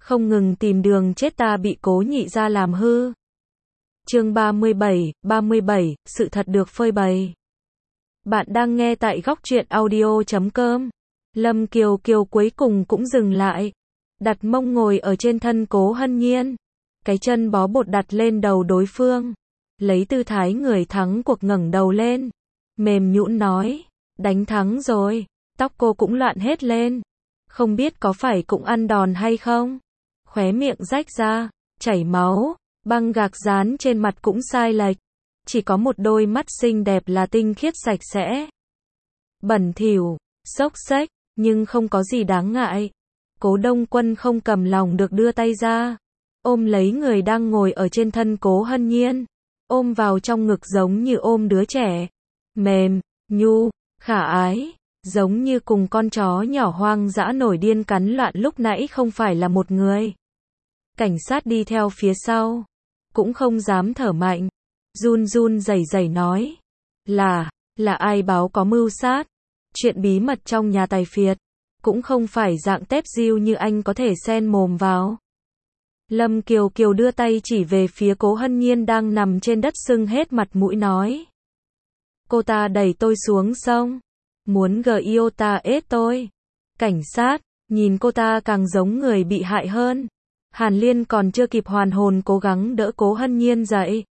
không ngừng tìm đường chết ta bị Cố Nhị gia làm hư. Chương 37, sự thật được phơi bày. Bạn đang nghe tại góc truyện audio.com. Lâm Kiều Kiều cuối cùng cũng dừng lại, đặt mông ngồi ở trên thân Cố Hân Nhiên, cái chân bó bột đặt lên đầu đối phương, lấy tư thái người thắng cuộc ngẩng đầu lên, mềm nhũn nói, đánh thắng rồi. Tóc cô cũng loạn hết lên, không biết có phải cũng ăn đòn hay không. Khóe miệng rách ra, chảy máu, băng gạc dán trên mặt cũng sai lệch, chỉ có một đôi mắt xinh đẹp là tinh khiết sạch sẽ. Bẩn thỉu, xốc xếch, nhưng không có gì đáng ngại. Cố Đông Quân không cầm lòng được đưa tay ra, ôm lấy người đang ngồi ở trên thân Cố Hân Nhiên, ôm vào trong ngực giống như ôm đứa trẻ, mềm, nhu, khả ái, giống như cùng con chó nhỏ hoang dã nổi điên cắn loạn lúc nãy không phải là một người. Cảnh sát đi theo phía sau, cũng không dám thở mạnh, run run rẩy rẩy nói, là ai báo có mưu sát, chuyện bí mật trong nhà tài phiệt, cũng không phải dạng tép diêu như anh có thể xen mồm vào. Lâm Kiều Kiều đưa tay chỉ về phía Cố Hân Nhiên đang nằm trên đất sưng hết mặt mũi nói. Cô ta đẩy tôi xuống sông, muốn ta ết tôi. Cảnh sát, nhìn cô ta càng giống người bị hại hơn. Hàn Liên còn chưa kịp hoàn hồn cố gắng đỡ Cố Hân Nhiên dậy.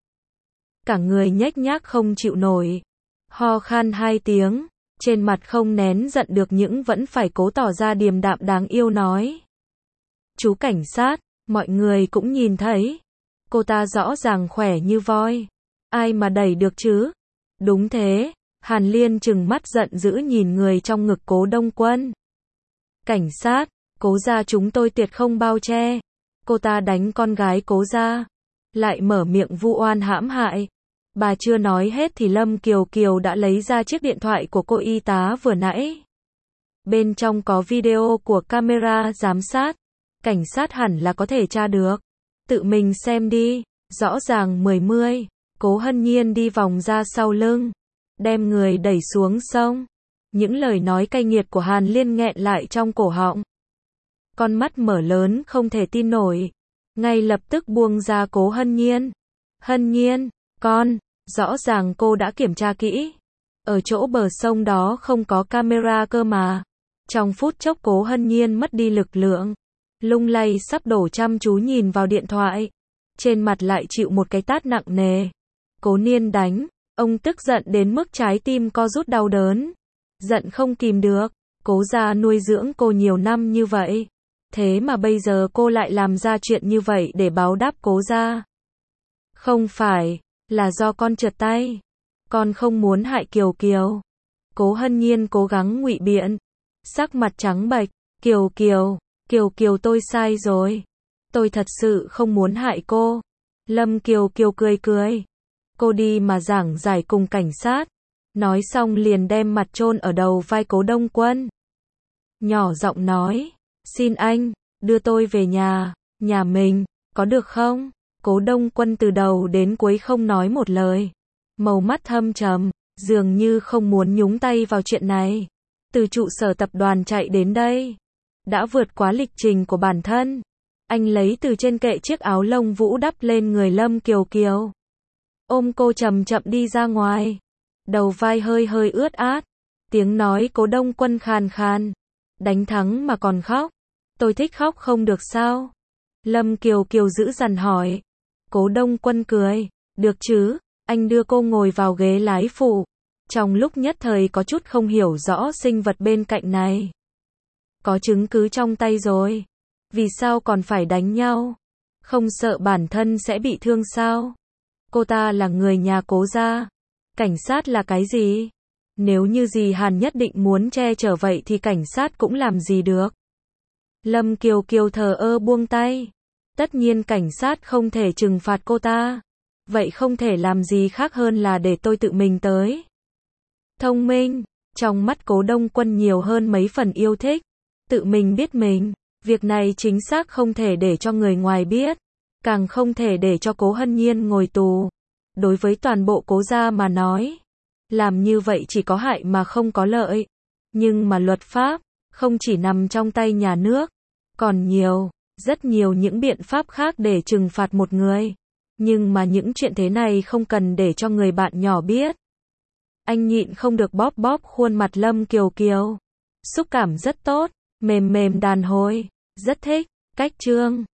Cả người nhếch nhác không chịu nổi. Ho khan 2 tiếng, trên mặt không nén giận được những vẫn phải cố tỏ ra điềm đạm đáng yêu nói. Chú cảnh sát, mọi người cũng nhìn thấy. Cô ta rõ ràng khỏe như voi. Ai mà đẩy được chứ? Đúng thế, Hàn Liên trừng mắt giận dữ nhìn người trong ngực Cố Đông Quân. Cảnh sát, Cố gia chúng tôi tuyệt không bao che. Cô ta đánh con gái Cố gia, lại mở miệng vu oan hãm hại. Bà chưa nói hết thì Lâm Kiều Kiều đã lấy ra chiếc điện thoại của cô y tá vừa nãy. Bên trong có video của camera giám sát. Cảnh sát hẳn là có thể tra được. Tự mình xem đi, rõ ràng 10. Cố Hân Nhiên đi vòng ra sau lưng, đem người đẩy xuống sông. Những lời nói cay nghiệt của Hàn Liên nghẹn lại trong cổ họng. Con mắt mở lớn không thể tin nổi, ngay lập tức buông ra Cố Hân Nhiên. Hân Nhiên, con, rõ ràng cô đã kiểm tra kỹ. Ở chỗ bờ sông đó không có camera cơ mà. Trong phút chốc Cố Hân Nhiên mất đi lực lượng, lung lay sắp đổ chăm chú nhìn vào điện thoại. Trên mặt lại chịu một cái tát nặng nề. Cố Niên đánh, ông tức giận đến mức trái tim co rút đau đớn. Giận không kìm được, Cố gia nuôi dưỡng cô nhiều năm như vậy. Thế mà bây giờ cô lại làm ra chuyện như vậy để báo đáp Cố gia. Không phải, là do con trượt tay. Con không muốn hại Kiều Kiều. Cố Hân Nhiên cố gắng ngụy biện, sắc mặt trắng bệch. Kiều Kiều tôi sai rồi. Tôi thật sự không muốn hại cô. Lâm Kiều Kiều cười. Cô đi mà giảng giải cùng cảnh sát. Nói xong liền đem mặt chôn ở đầu vai Cố Đông Quân. Nhỏ giọng nói, xin anh, đưa tôi về nhà mình, có được không? Cố Đông Quân từ đầu đến cuối không nói một lời. Màu mắt thâm trầm, dường như không muốn nhúng tay vào chuyện này. Từ trụ sở tập đoàn chạy đến đây, đã vượt quá lịch trình của bản thân. Anh lấy từ trên kệ chiếc áo lông vũ đắp lên người Lâm Kiều Kiều, ôm cô chậm chậm đi ra ngoài. Đầu vai hơi ướt át, tiếng nói Cố Đông Quân khàn khàn. Đánh thắng mà còn khóc. Tôi thích khóc không được sao? Lâm Kiều Kiều giữ dằn hỏi. Cố Đông Quân cười. Được chứ, anh đưa cô ngồi vào ghế lái phụ. Trong lúc nhất thời có chút không hiểu rõ sinh vật bên cạnh này. Có chứng cứ trong tay rồi. Vì sao còn phải đánh nhau? Không sợ bản thân sẽ bị thương sao? Cô ta là người nhà Cố gia. Cảnh sát là cái gì? Nếu như dì Hàn nhất định muốn che chở vậy thì cảnh sát cũng làm gì được. Lâm Kiều Kiều thờ ơ buông tay. Tất nhiên cảnh sát không thể trừng phạt cô ta. Vậy không thể làm gì khác hơn là để tôi tự mình tới. Thông minh, trong mắt Cố Đông Quân nhiều hơn mấy phần yêu thích. Tự mình biết mình, việc này chính xác không thể để cho người ngoài biết. Càng không thể để cho Cố Hân Nhiên ngồi tù. Đối với toàn bộ Cố gia mà nói, làm như vậy chỉ có hại mà không có lợi. Nhưng mà luật pháp, không chỉ nằm trong tay nhà nước, còn nhiều, rất nhiều những biện pháp khác để trừng phạt một người. Nhưng mà những chuyện thế này không cần để cho người bạn nhỏ biết. Anh nhịn không được bóp bóp khuôn mặt Lâm Kiều Kiều. Xúc cảm rất tốt, mềm mềm đàn hồi. Rất thích. Cách Trương